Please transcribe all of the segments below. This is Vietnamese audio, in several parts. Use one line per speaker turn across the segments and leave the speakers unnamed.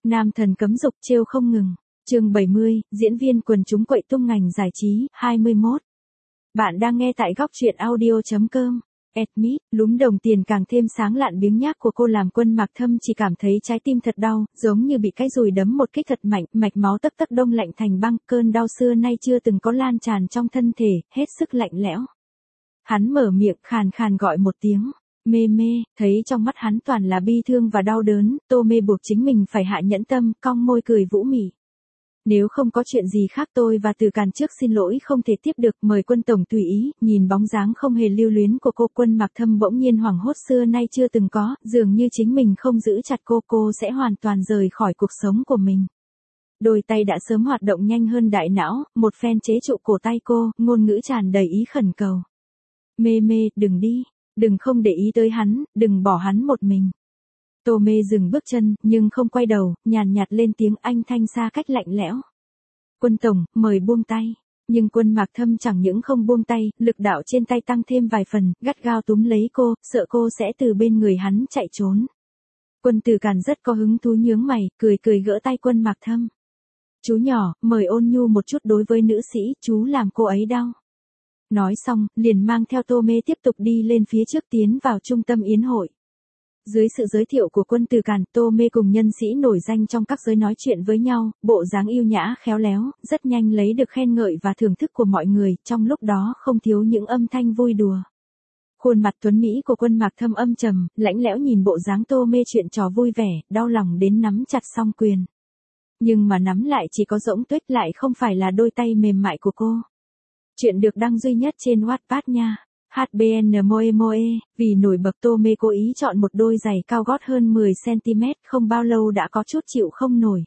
Nam thần cấm dục trêu không ngừng. Chương 70, diễn viên quần chúng quậy tung ngành giải trí, 21. Bạn đang nghe tại góc truyện audio.com. Admit, lúm đồng tiền càng thêm sáng lạn biếng nhác của cô làm Quân Mạc Thâm chỉ cảm thấy trái tim thật đau, giống như bị cái dùi đấm một kích thật mạnh, mạch máu tấc tấc đông lạnh thành băng, cơn đau xưa nay chưa từng có lan tràn trong thân thể, hết sức lạnh lẽo. Hắn mở miệng khàn khàn gọi một tiếng. Mê mê, thấy trong mắt hắn toàn là bi thương và đau đớn, Tô Mê buộc chính mình phải hạ nhẫn tâm, cong môi cười vũ mị. Nếu không có chuyện gì khác tôi và Từ Càn trước xin lỗi không thể tiếp được, mời Quân tổng tùy ý. Nhìn bóng dáng không hề lưu luyến của cô, Quân Mạc Thâm bỗng nhiên hoảng hốt xưa nay chưa từng có, dường như chính mình không giữ chặt cô sẽ hoàn toàn rời khỏi cuộc sống của mình. Đôi tay đã sớm hoạt động nhanh hơn đại não, một phen chế trụ cổ tay cô, ngôn ngữ tràn đầy ý khẩn cầu. Mê mê, đừng đi, đừng không để ý tới hắn, đừng bỏ hắn một mình. Tô Mê dừng bước chân, nhưng không quay đầu, nhàn nhạt lên tiếng anh thanh xa cách lạnh lẽo. Quân tổng, mời buông tay. Nhưng Quân Mạc Thâm chẳng những không buông tay, lực đạo trên tay tăng thêm vài phần, gắt gao túm lấy cô, sợ cô sẽ từ bên người hắn chạy trốn. Quân Từ Càn rất có hứng thú nhướng mày, cười gỡ tay Quân Mạc Thâm. Chú nhỏ, mời ôn nhu một chút đối với nữ sĩ, chú làm cô ấy đau. Nói xong, liền mang theo Tô Mê tiếp tục đi lên phía trước tiến vào trung tâm yến hội. Dưới sự giới thiệu của Quân Từ Càn, Tô Mê cùng nhân sĩ nổi danh trong các giới nói chuyện với nhau, bộ dáng yêu nhã khéo léo, rất nhanh lấy được khen ngợi và thưởng thức của mọi người, trong lúc đó không thiếu những âm thanh vui đùa. Khuôn mặt tuấn mỹ của Quân Mạc Thâm âm trầm, lạnh lẽo nhìn bộ dáng Tô Mê chuyện trò vui vẻ, đau lòng đến nắm chặt song quyền. Nhưng mà nắm lại chỉ có rỗng tuếch, lại không phải là đôi tay mềm mại của cô. Chuyện được đăng duy nhất trên Wattpad nha. HBN Moe Moe, vì nổi bật Tô Mê cố ý chọn một đôi giày cao gót hơn 10cm, không bao lâu đã có chút chịu không nổi.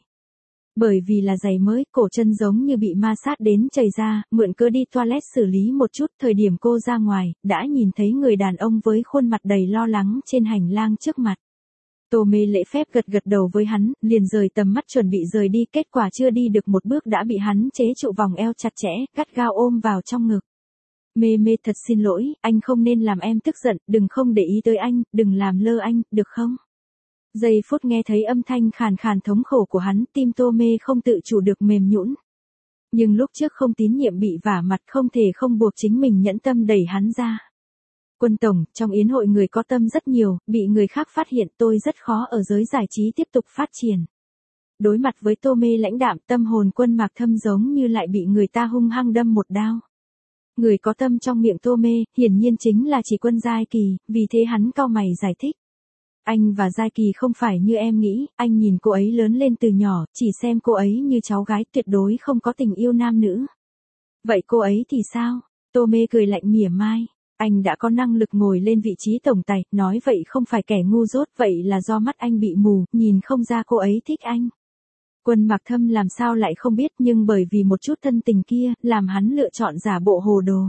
Bởi vì là giày mới, cổ chân giống như bị ma sát đến chảy ra, mượn cớ đi toilet xử lý một chút, thời điểm cô ra ngoài, đã nhìn thấy người đàn ông với khuôn mặt đầy lo lắng trên hành lang trước mặt. Tô Mê lễ phép gật đầu với hắn, liền rời tầm mắt chuẩn bị rời đi, kết quả chưa đi được một bước đã bị hắn chế trụ vòng eo chặt chẽ, gắt gao ôm vào trong ngực. Mê mê thật xin lỗi, anh không nên làm em tức giận, đừng không để ý tới anh, đừng làm lơ anh, được không? Giây phút nghe thấy âm thanh khàn khàn thống khổ của hắn, tim Tô Mê không tự chủ được mềm nhũn. Nhưng lúc trước không tín nhiệm bị vả mặt, không thể không buộc chính mình nhẫn tâm đẩy hắn ra. Quân tổng, trong yến hội người có tâm rất nhiều, bị người khác phát hiện tôi rất khó ở giới giải trí tiếp tục phát triển. Đối mặt với Tô Mê lãnh đạm, tâm hồn Quân Mạc Thâm giống như lại bị người ta hung hăng đâm một đao. Người có tâm trong miệng Tô Mê, hiển nhiên chính là chỉ Quân Giai Kỳ, vì thế hắn cau mày giải thích. Anh và Giai Kỳ không phải như em nghĩ, anh nhìn cô ấy lớn lên từ nhỏ, chỉ xem cô ấy như cháu gái, tuyệt đối không có tình yêu nam nữ. Vậy cô ấy thì sao? Tô Mê cười lạnh mỉa mai. Anh đã có năng lực ngồi lên vị trí tổng tài, nói vậy không phải kẻ ngu dốt, vậy là do mắt anh bị mù, nhìn không ra cô ấy thích anh. Quân Mạc Thâm làm sao lại không biết, nhưng bởi vì một chút thân tình kia, làm hắn lựa chọn giả bộ hồ đồ.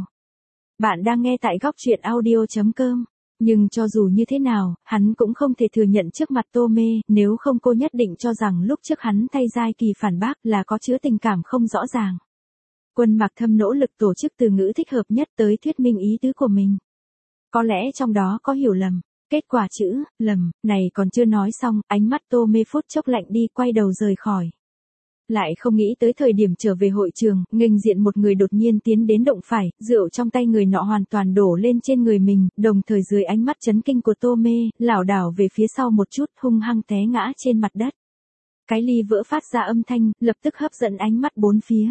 Bạn đang nghe tại góc truyện audio.com. Nhưng cho dù như thế nào, hắn cũng không thể thừa nhận trước mặt Tô Mê, nếu không cô nhất định cho rằng lúc trước hắn thay Giai Kỳ phản bác là có chứa tình cảm không rõ ràng. Quân Mạc Thâm nỗ lực tổ chức từ ngữ thích hợp nhất tới thuyết minh ý tứ của mình. Có lẽ trong đó có hiểu lầm. Kết quả chữ, lầm, này còn chưa nói xong, ánh mắt Tô Mê phút chốc lạnh đi, quay đầu rời khỏi. Lại không nghĩ tới thời điểm trở về hội trường, nghênh diện một người đột nhiên tiến đến động phải, rượu trong tay người nọ hoàn toàn đổ lên trên người mình, đồng thời dưới ánh mắt chấn kinh của Tô Mê, lảo đảo về phía sau một chút, hung hăng té ngã trên mặt đất. Cái ly vỡ phát ra âm thanh, lập tức hấp dẫn ánh mắt bốn phía.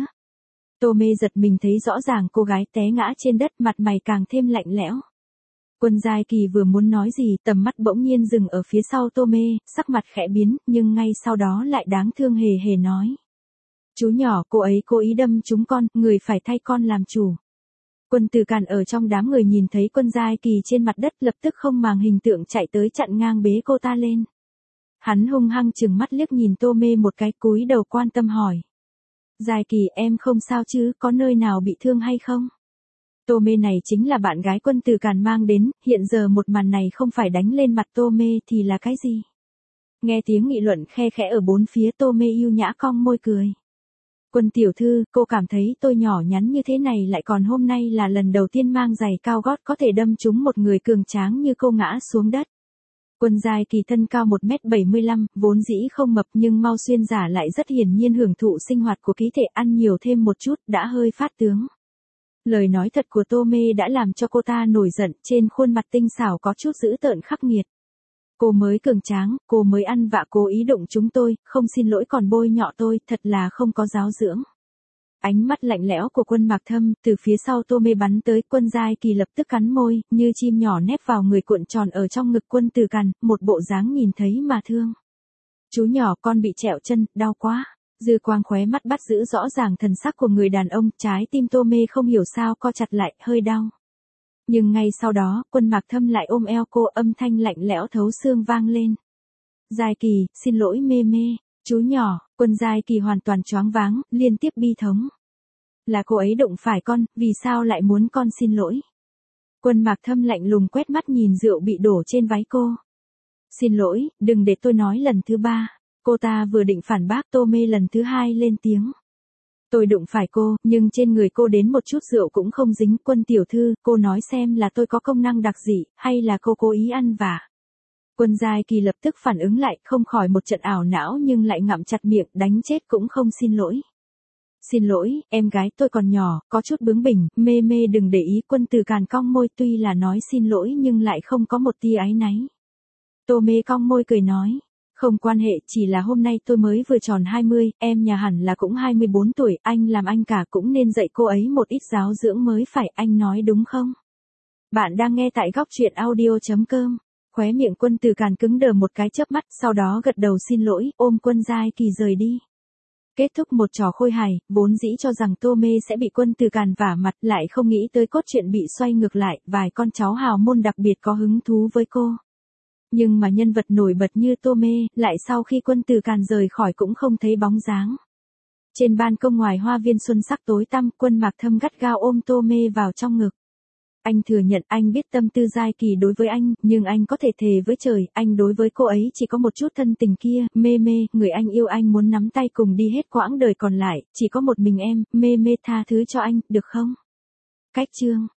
Tô Mê giật mình thấy rõ ràng cô gái té ngã trên đất, mặt mày càng thêm lạnh lẽo. Quân Giai Kỳ vừa muốn nói gì, tầm mắt bỗng nhiên dừng ở phía sau Tô Mê, sắc mặt khẽ biến, nhưng ngay sau đó lại đáng thương hề nói. Chú nhỏ, cô ấy cố ý đâm chúng con, người phải thay con làm chủ. Quân Từ Càn ở trong đám người nhìn thấy Quân Giai Kỳ trên mặt đất, lập tức không màng hình tượng chạy tới chặn ngang bế cô ta lên. Hắn hung hăng trừng mắt liếc nhìn Tô Mê một cái, cúi đầu quan tâm hỏi. Giai Kỳ, em không sao chứ, có nơi nào bị thương hay không? Tô Mê này chính là bạn gái Quân Từ Càn mang đến, hiện giờ một màn này không phải đánh lên mặt Tô Mê thì là cái gì? Nghe tiếng nghị luận khe khẽ ở bốn phía, Tô Mê yêu nhã cong môi cười. Quân tiểu thư, cô cảm thấy tôi nhỏ nhắn như thế này lại còn hôm nay là lần đầu tiên mang giày cao gót có thể đâm trúng một người cường tráng như cô ngã xuống đất. Quân Giai Kỳ thân cao 1m75, vốn dĩ không mập nhưng Mao Xuyên giả lại rất hiển nhiên hưởng thụ sinh hoạt của ký thể, ăn nhiều thêm một chút, đã hơi phát tướng. Lời nói thật của Tô Mê đã làm cho cô ta nổi giận, trên khuôn mặt tinh xảo có chút dữ tợn khắc nghiệt. Cô mới cường tráng, cô mới ăn vạ cố ý đụng chúng tôi, không xin lỗi còn bôi nhọ tôi, thật là không có giáo dưỡng. Ánh mắt lạnh lẽo của Quân Mạc Thâm, từ phía sau Tô Mê bắn tới, Quân Giai Kỳ lập tức cắn môi, như chim nhỏ nép vào người cuộn tròn ở trong ngực Quân Từ Càn, một bộ dáng nhìn thấy mà thương. Chú nhỏ, con bị trẹo chân, đau quá. Dư quang khóe mắt bắt giữ rõ ràng thần sắc của người đàn ông, trái tim Tô Mê không hiểu sao co chặt lại, hơi đau. Nhưng ngay sau đó, Quân Mạc Thâm lại ôm eo cô, âm thanh lạnh lẽo thấu xương vang lên. Giai Kỳ, xin lỗi Mê Mê. Chú nhỏ. Quân Giai Kỳ hoàn toàn choáng váng, liên tiếp bi thống. Là cô ấy đụng phải con, vì sao lại muốn con xin lỗi? Quân Mạc Thâm lạnh lùng quét mắt nhìn rượu bị đổ trên váy cô. Xin lỗi, đừng để tôi nói lần thứ ba. Cô ta vừa định phản bác, Tô Mê lần thứ hai lên tiếng. Tôi đụng phải cô, nhưng trên người cô đến một chút rượu cũng không dính. Quân tiểu thư, cô nói xem là tôi có công năng đặc dị, hay là cô cố ý ăn vạ? Quân Giai Kỳ lập tức phản ứng lại, không khỏi một trận ảo não nhưng lại ngậm chặt miệng, đánh chết cũng không xin lỗi. Xin lỗi, em gái tôi còn nhỏ, có chút bướng bỉnh, Mê Mê đừng để ý. Quân Từ Càn cong môi, tuy là nói xin lỗi nhưng lại không có một tia áy náy. Tô Mê cong môi cười nói. Không quan hệ, chỉ là hôm nay tôi mới vừa tròn 20, em nhà hẳn là cũng 24 tuổi, anh làm anh cả cũng nên dạy cô ấy một ít giáo dưỡng mới phải, anh nói đúng không? Bạn đang nghe tại góc truyện audio.com. Khóe miệng Quân Từ Càn cứng đờ một cái chớp mắt, sau đó gật đầu xin lỗi, ôm Quân Giai Kỳ rời đi. Kết thúc một trò khôi hài, vốn dĩ cho rằng Tô Mê sẽ bị Quân Từ Càn vả mặt, lại không nghĩ tới cốt truyện bị xoay ngược lại, vài con cháu hào môn đặc biệt có hứng thú với cô. Nhưng mà nhân vật nổi bật như Tô Mê, lại sau khi Quân Từ Càn rời khỏi cũng không thấy bóng dáng. Trên ban công ngoài hoa viên xuân sắc tối tăm, Quân Mạc Thâm gắt gao ôm Tô Mê vào trong ngực. Anh thừa nhận anh biết tâm tư Giai Kỳ đối với anh, nhưng anh có thể thề với trời, anh đối với cô ấy chỉ có một chút thân tình kia. Mê Mê, người anh yêu anh muốn nắm tay cùng đi hết quãng đời còn lại, chỉ có một mình em. Mê Mê tha thứ cho anh, được không? Cách chương